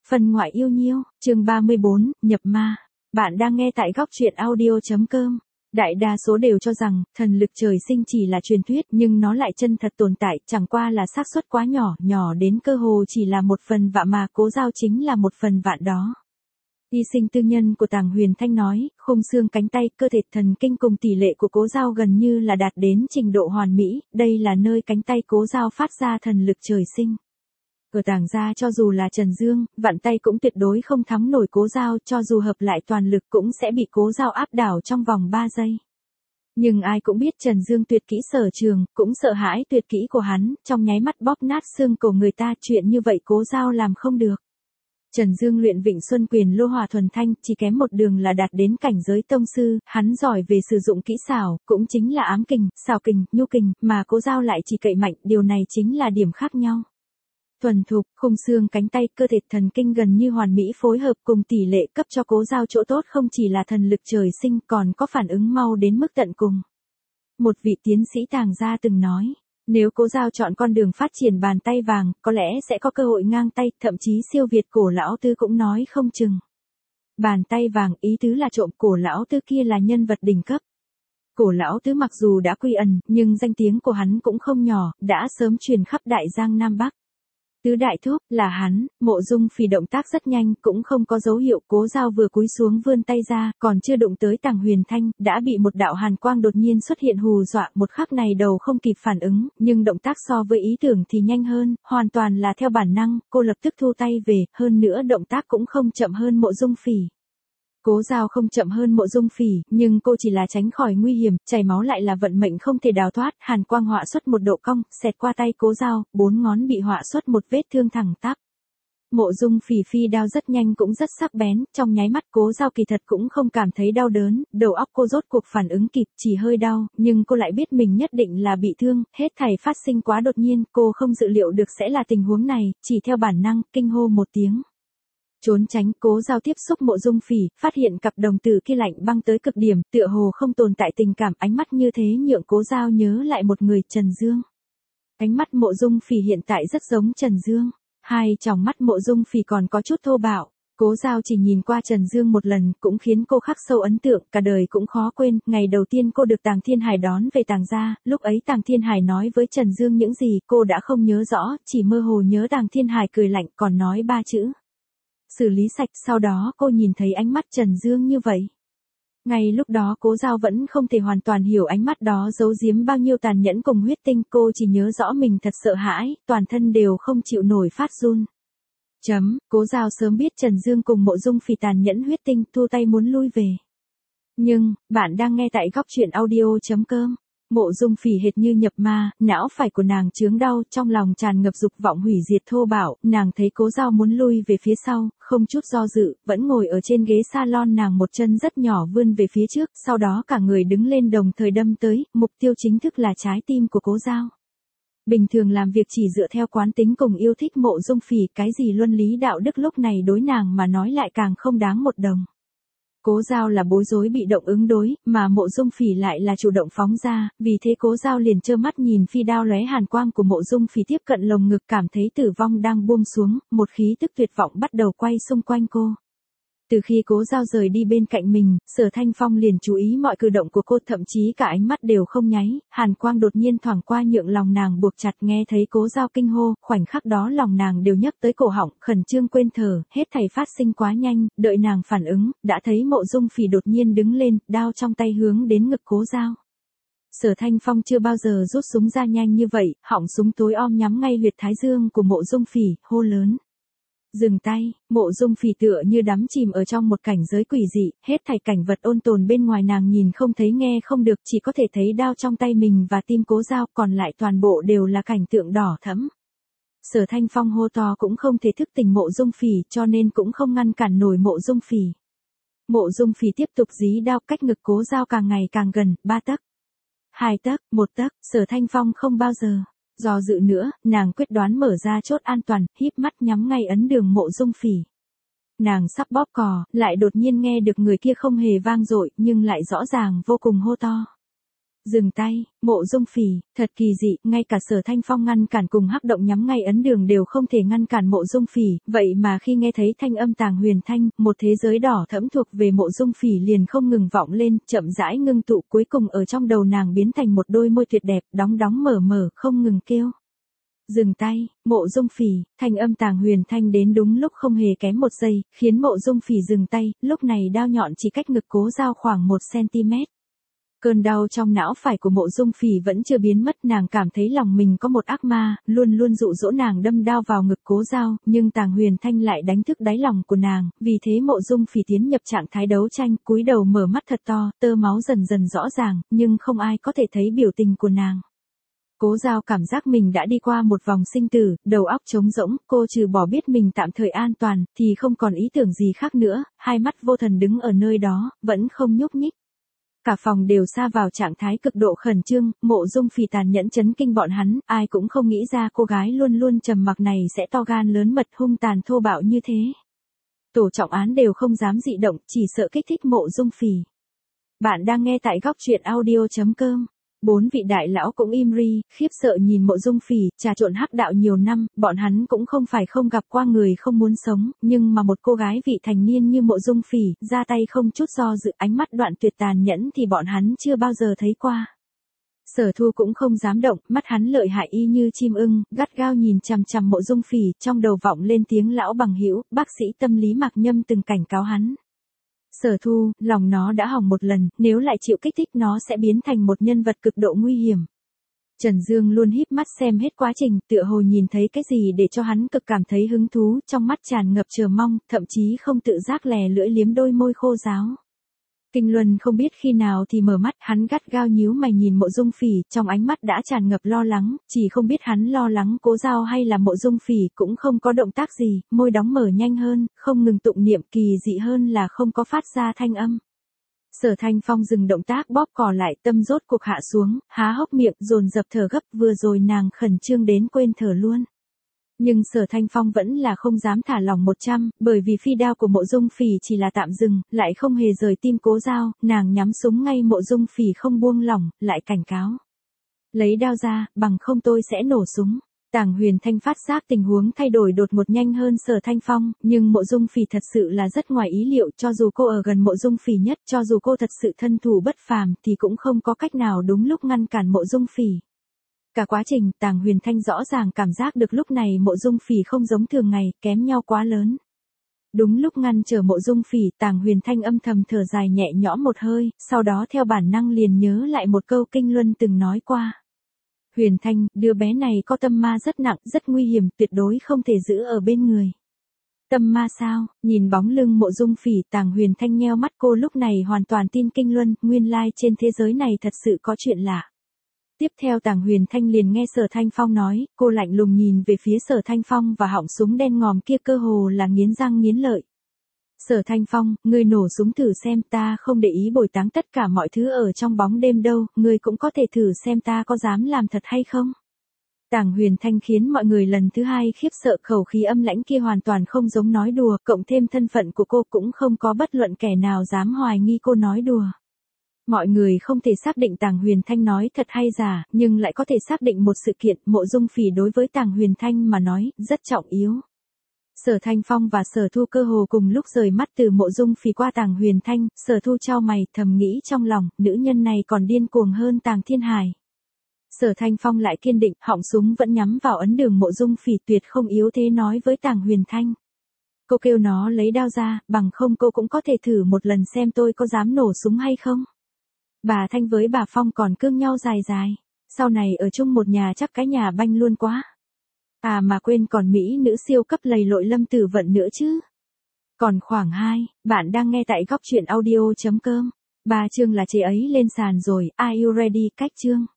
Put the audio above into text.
Phần ngoại yêu nhiêu, chương 34, nhập ma. Bạn đang nghe tại góc truyện audio.com. Đại đa số đều cho rằng, thần lực trời sinh chỉ là truyền thuyết nhưng nó lại chân thật tồn tại, chẳng qua là xác suất quá nhỏ, nhỏ đến cơ hồ chỉ là 1/1000 mà Cố Dao chính là 1/1000 đó. Y sinh tư nhân của Tàng Huyền Thanh nói, khung xương cánh tay, cơ thể thần kinh cùng tỷ lệ của Cố Dao gần như là đạt đến trình độ hoàn mỹ, đây là nơi cánh tay Cố Dao phát ra thần lực trời sinh. Ở Tàng gia cho dù là Trần Dương, vặn tay cũng tuyệt đối không thắng nổi Cố Dao, cho dù hợp lại toàn lực cũng sẽ bị Cố Dao áp đảo trong vòng 3 giây. Nhưng ai cũng biết Trần Dương tuyệt kỹ sở trường, cũng sợ hãi tuyệt kỹ của hắn, trong nháy mắt bóp nát xương cổ người ta, chuyện như vậy Cố Dao làm không được. Trần Dương luyện Vịnh Xuân Quyền Lô Hỏa Thuần Thanh, chỉ kém một đường là đạt đến cảnh giới tông sư, hắn giỏi về sử dụng kỹ xảo, cũng chính là ám kình, xảo kình, nhu kình, mà Cố Dao lại chỉ cậy mạnh, điều này chính là điểm khác nhau. Thuần thục, khung xương cánh tay, cơ thể thần kinh gần như hoàn mỹ phối hợp cùng tỷ lệ cấp cho Cố Dao chỗ tốt không chỉ là thần lực trời sinh còn có phản ứng mau đến mức tận cùng. Một vị tiến sĩ Tàng gia từng nói, nếu Cố Dao chọn con đường phát triển bàn tay vàng, có lẽ sẽ có cơ hội ngang tay, thậm chí siêu việt Cổ Lão Tư cũng nói không chừng. Bàn tay vàng ý tứ là trộm, Cổ Lão Tư kia là nhân vật đỉnh cấp. Cổ Lão Tứ mặc dù đã quy ẩn, nhưng danh tiếng của hắn cũng không nhỏ, đã sớm truyền khắp Đại Giang Nam Bắc. Tứ đại thúc, là hắn. Mộ Dung Phỉ động tác rất nhanh, cũng không có dấu hiệu. Cố Dao vừa cúi xuống vươn tay ra, còn chưa đụng tới Tàng Huyền Thanh, đã bị một đạo hàn quang đột nhiên xuất hiện hù dọa, một khắc này đầu không kịp phản ứng, nhưng động tác so với ý tưởng thì nhanh hơn, hoàn toàn là theo bản năng, cô lập tức thu tay về, hơn nữa động tác cũng không chậm hơn Mộ Dung Phỉ. Cố Dao không chậm hơn Mộ Dung Phỉ, nhưng cô chỉ là tránh khỏi nguy hiểm, chảy máu lại là vận mệnh không thể đào thoát, hàn quang họa xuất một độ cong, xẹt qua tay Cố Dao, 4 ngón bị họa xuất một vết thương thẳng tắp. Mộ Dung Phỉ phi đao rất nhanh cũng rất sắc bén, trong nháy mắt Cố Dao kỳ thật cũng không cảm thấy đau đớn, đầu óc cô rốt cuộc phản ứng kịp, chỉ hơi đau, nhưng cô lại biết mình nhất định là bị thương, hết thảy phát sinh quá đột nhiên, cô không dự liệu được sẽ là tình huống này, chỉ theo bản năng, kinh hô một tiếng. Trốn tránh, Cố Dao tiếp xúc Mộ Dung Phỉ, phát hiện cặp đồng tử kia lạnh băng tới cực điểm, tựa hồ không tồn tại tình cảm, ánh mắt như thế nhượng Cố Dao nhớ lại một người, Trần Dương. Ánh mắt Mộ Dung Phỉ hiện tại rất giống Trần Dương, hai tròng mắt Mộ Dung Phỉ còn có chút thô bạo. Cố Dao chỉ nhìn qua Trần Dương một lần, cũng khiến cô khắc sâu ấn tượng, cả đời cũng khó quên, ngày đầu tiên cô được Tàng Thiên Hải đón về Tàng gia, lúc ấy Tàng Thiên Hải nói với Trần Dương những gì, cô đã không nhớ rõ, chỉ mơ hồ nhớ Tàng Thiên Hải cười lạnh, còn nói 3 chữ. Xử lý sạch, sau đó cô nhìn thấy ánh mắt Trần Dương như vậy. Ngay lúc đó Cố Dao vẫn không thể hoàn toàn hiểu ánh mắt đó giấu giếm bao nhiêu tàn nhẫn cùng huyết tinh, cô chỉ nhớ rõ mình thật sợ hãi, toàn thân đều không chịu nổi phát run. Cố Dao sớm biết Trần Dương cùng Mộ Dung Phỉ tàn nhẫn huyết tinh, thu tay muốn lui về. Nhưng, bạn đang nghe tại góc truyện audio.com. Mộ Dung Phỉ hệt như nhập ma, não phải của nàng chướng đau, trong lòng tràn ngập dục vọng hủy diệt thô bạo, nàng thấy Cố Dao muốn lui về phía sau, không chút do dự, vẫn ngồi ở trên ghế salon, nàng một chân rất nhỏ vươn về phía trước, sau đó cả người đứng lên đồng thời đâm tới, mục tiêu chính thức là trái tim của Cố Dao. Bình thường làm việc chỉ dựa theo quán tính cùng yêu thích Mộ Dung Phỉ, cái gì luân lý đạo đức lúc này đối nàng mà nói lại càng không đáng một đồng. Cố Dao là bối rối bị động ứng đối, mà Mộ Dung Phỉ lại là chủ động phóng ra, vì thế Cố Dao liền trơ mắt nhìn phi đao lóe hàn quang của Mộ Dung Phỉ tiếp cận lồng ngực, cảm thấy tử vong đang buông xuống, một khí tức tuyệt vọng bắt đầu quay xung quanh cô. Từ khi Cố Dao rời đi bên cạnh mình, Sở Thanh Phong liền chú ý mọi cử động của cô, thậm chí cả ánh mắt đều không nháy, hàn quang đột nhiên thoảng qua nhượng lòng nàng buộc chặt, nghe thấy Cố Dao kinh hô, khoảnh khắc đó lòng nàng đều nhấc tới cổ họng, khẩn trương quên thở, hết thảy phát sinh quá nhanh, đợi nàng phản ứng, đã thấy Mộ Dung Phỉ đột nhiên đứng lên, đao trong tay hướng đến ngực Cố Dao. Sở Thanh Phong chưa bao giờ rút súng ra nhanh như vậy, họng súng tối om nhắm ngay huyệt thái dương của Mộ Dung Phỉ, hô lớn. Dừng tay, Mộ Dung Phỉ tựa như đắm chìm ở trong một cảnh giới quỷ dị, hết thảy cảnh vật ôn tồn bên ngoài nàng nhìn không thấy nghe không được, chỉ có thể thấy đao trong tay mình và tim Cố Dao, còn lại toàn bộ đều là cảnh tượng đỏ thẫm. Sở Thanh Phong hô to cũng không thể thức tỉnh Mộ Dung Phỉ, cho nên cũng không ngăn cản nổi Mộ Dung Phỉ. Mộ Dung Phỉ tiếp tục dí đao, cách ngực Cố Dao càng ngày càng gần, 3 tấc, 2 tấc, 1 tấc, Sở Thanh Phong không bao giờ do dự nữa, nàng quyết đoán mở ra chốt an toàn, híp mắt nhắm ngay ấn đường Mộ Dung Phỉ. Nàng sắp bóp cò, lại đột nhiên nghe được người kia không hề vang dội, nhưng lại rõ ràng vô cùng hô to. Dừng tay, Mộ Dung Phỉ, thật kỳ dị, ngay cả Sở Thanh Phong ngăn cản cùng hắc động nhắm ngay ấn đường đều không thể ngăn cản Mộ Dung Phỉ, vậy mà khi nghe thấy thanh âm Tàng Huyền Thanh, một thế giới đỏ thẫm thuộc về Mộ Dung Phỉ liền không ngừng vọng lên, chậm rãi ngưng tụ, cuối cùng ở trong đầu nàng biến thành một đôi môi tuyệt đẹp, đóng đóng mở mở, không ngừng kêu. Dừng tay, Mộ Dung Phỉ, thanh âm Tàng Huyền Thanh đến đúng lúc không hề kém một giây, khiến Mộ Dung Phỉ dừng tay, lúc này đao nhọn chỉ cách ngực Cố Dao khoảng 1 cm. Cơn đau trong não phải của Mộ Dung Phỉ vẫn chưa biến mất, nàng cảm thấy lòng mình có một ác ma, luôn luôn dụ dỗ nàng đâm đao vào ngực Cố Dao, nhưng Tàng Huyền Thanh lại đánh thức đáy lòng của nàng, vì thế Mộ Dung Phỉ tiến nhập trạng thái đấu tranh, cúi đầu mở mắt thật to, tơ máu dần dần rõ ràng, nhưng không ai có thể thấy biểu tình của nàng. Cố Dao cảm giác mình đã đi qua một vòng sinh tử, đầu óc trống rỗng, cô trừ bỏ biết mình tạm thời an toàn, thì không còn ý tưởng gì khác nữa, hai mắt vô thần đứng ở nơi đó, vẫn không nhúc nhích. Cả phòng đều sa vào trạng thái cực độ khẩn trương, Mộ Dung Phỉ tàn nhẫn chấn kinh bọn hắn, ai cũng không nghĩ ra cô gái luôn luôn trầm mặc này sẽ to gan lớn mật hung tàn thô bạo như thế. Tổ trọng án đều không dám dị động, chỉ sợ kích thích Mộ Dung Phỉ. Bạn đang nghe tại góc truyện audio.com. 4 vị đại lão cũng im ri, khiếp sợ nhìn Mộ Dung Phỉ, trà trộn hắc đạo nhiều năm, bọn hắn cũng không phải không gặp qua người không muốn sống, nhưng mà một cô gái vị thành niên như Mộ Dung Phỉ, ra tay không chút do dự, ánh mắt đoạn tuyệt tàn nhẫn thì bọn hắn chưa bao giờ thấy qua. Sở Thu cũng không dám động, mắt hắn lợi hại y như chim ưng, gắt gao nhìn chằm chằm Mộ Dung Phỉ, trong đầu vọng lên tiếng lão bằng hữu, bác sĩ tâm lý Mạc Nhâm từng cảnh cáo hắn. Sở Thu, lòng nó đã hỏng một lần, nếu lại chịu kích thích nó sẽ biến thành một nhân vật cực độ nguy hiểm. Trần Dương luôn híp mắt xem hết quá trình, tựa hồ nhìn thấy cái gì để cho hắn cực cảm thấy hứng thú, trong mắt tràn ngập chờ mong, thậm chí không tự giác lè lưỡi liếm đôi môi khô ráo. Kinh Luân không biết khi nào thì mở mắt, hắn gắt gao nhíu mày nhìn Mộ Dung Phỉ, trong ánh mắt đã tràn ngập lo lắng, chỉ không biết hắn lo lắng Cố Dao hay là Mộ Dung Phỉ, cũng không có động tác gì, môi đóng mở nhanh hơn, không ngừng tụng niệm, kỳ dị hơn là không có phát ra thanh âm. Sở Thanh Phong dừng động tác bóp cò lại, tâm rốt cuộc hạ xuống, há hốc miệng, dồn dập thở gấp, vừa rồi nàng khẩn trương đến quên thở luôn. Nhưng Sở Thanh Phong vẫn là không dám thả lỏng 100, bởi vì phi đao của Mộ Dung Phỉ chỉ là tạm dừng, lại không hề rời tim Cố Dao, nàng nhắm súng ngay Mộ Dung Phỉ không buông lỏng, lại cảnh cáo. Lấy đao ra, bằng không tôi sẽ nổ súng. Tàng Huyền Thanh phát giác tình huống thay đổi đột ngột nhanh hơn Sở Thanh Phong, nhưng Mộ Dung Phỉ thật sự là rất ngoài ý liệu, cho dù cô ở gần Mộ Dung Phỉ nhất, cho dù cô thật sự thân thủ bất phàm thì cũng không có cách nào đúng lúc ngăn cản Mộ Dung Phỉ. Cả quá trình, Tàng Huyền Thanh rõ ràng cảm giác được lúc này Mộ Dung Phỉ không giống thường ngày, kém nhau quá lớn. Đúng lúc ngăn trở Mộ Dung Phỉ, Tàng Huyền Thanh âm thầm thở dài nhẹ nhõm một hơi, sau đó theo bản năng liền nhớ lại một câu Kinh Luân từng nói qua. Huyền Thanh, đứa bé này có tâm ma rất nặng, rất nguy hiểm, tuyệt đối không thể giữ ở bên người. Tâm ma sao? Nhìn bóng lưng Mộ Dung Phỉ, Tàng Huyền Thanh nheo mắt, cô lúc này hoàn toàn tin Kinh Luân, nguyên lai trên thế giới này thật sự có chuyện lạ. Tiếp theo Tàng Huyền Thanh liền nghe Sở Thanh Phong nói, cô lạnh lùng nhìn về phía Sở Thanh Phong và họng súng đen ngòm kia cơ hồ là nghiến răng nghiến lợi. Sở Thanh Phong, ngươi nổ súng thử xem, ta không để ý bồi táng tất cả mọi thứ ở trong bóng đêm đâu, ngươi cũng có thể thử xem ta có dám làm thật hay không. Tàng Huyền Thanh khiến mọi người lần thứ hai khiếp sợ, khẩu khí âm lãnh kia hoàn toàn không giống nói đùa, cộng thêm thân phận của cô cũng không có bất luận kẻ nào dám hoài nghi cô nói đùa. Mọi người không thể xác định Tàng Huyền Thanh nói thật hay giả, nhưng lại có thể xác định một sự kiện, Mộ Dung Phỉ đối với Tàng Huyền Thanh mà nói, rất trọng yếu. Sở Thanh Phong và Sở Thu cơ hồ cùng lúc rời mắt từ Mộ Dung Phỉ qua Tàng Huyền Thanh, Sở Thu chau mày, thầm nghĩ trong lòng, nữ nhân này còn điên cuồng hơn Tàng Thiên Hải. Sở Thanh Phong lại kiên định, họng súng vẫn nhắm vào ấn đường Mộ Dung Phỉ, tuyệt không yếu thế nói với Tàng Huyền Thanh. Cô kêu nó lấy đao ra, bằng không cô cũng có thể thử một lần xem tôi có dám nổ súng hay không. Bà Thanh với bà Phong còn cương nhau dài dài, sau này ở chung một nhà chắc cái nhà banh luôn quá. À mà quên còn mỹ nữ siêu cấp lầy lội Lâm Tử Vận nữa chứ. Còn khoảng 2, bạn đang nghe tại góc truyện audio.com. 3 chương là chế ấy lên sàn rồi, are you ready cách chương.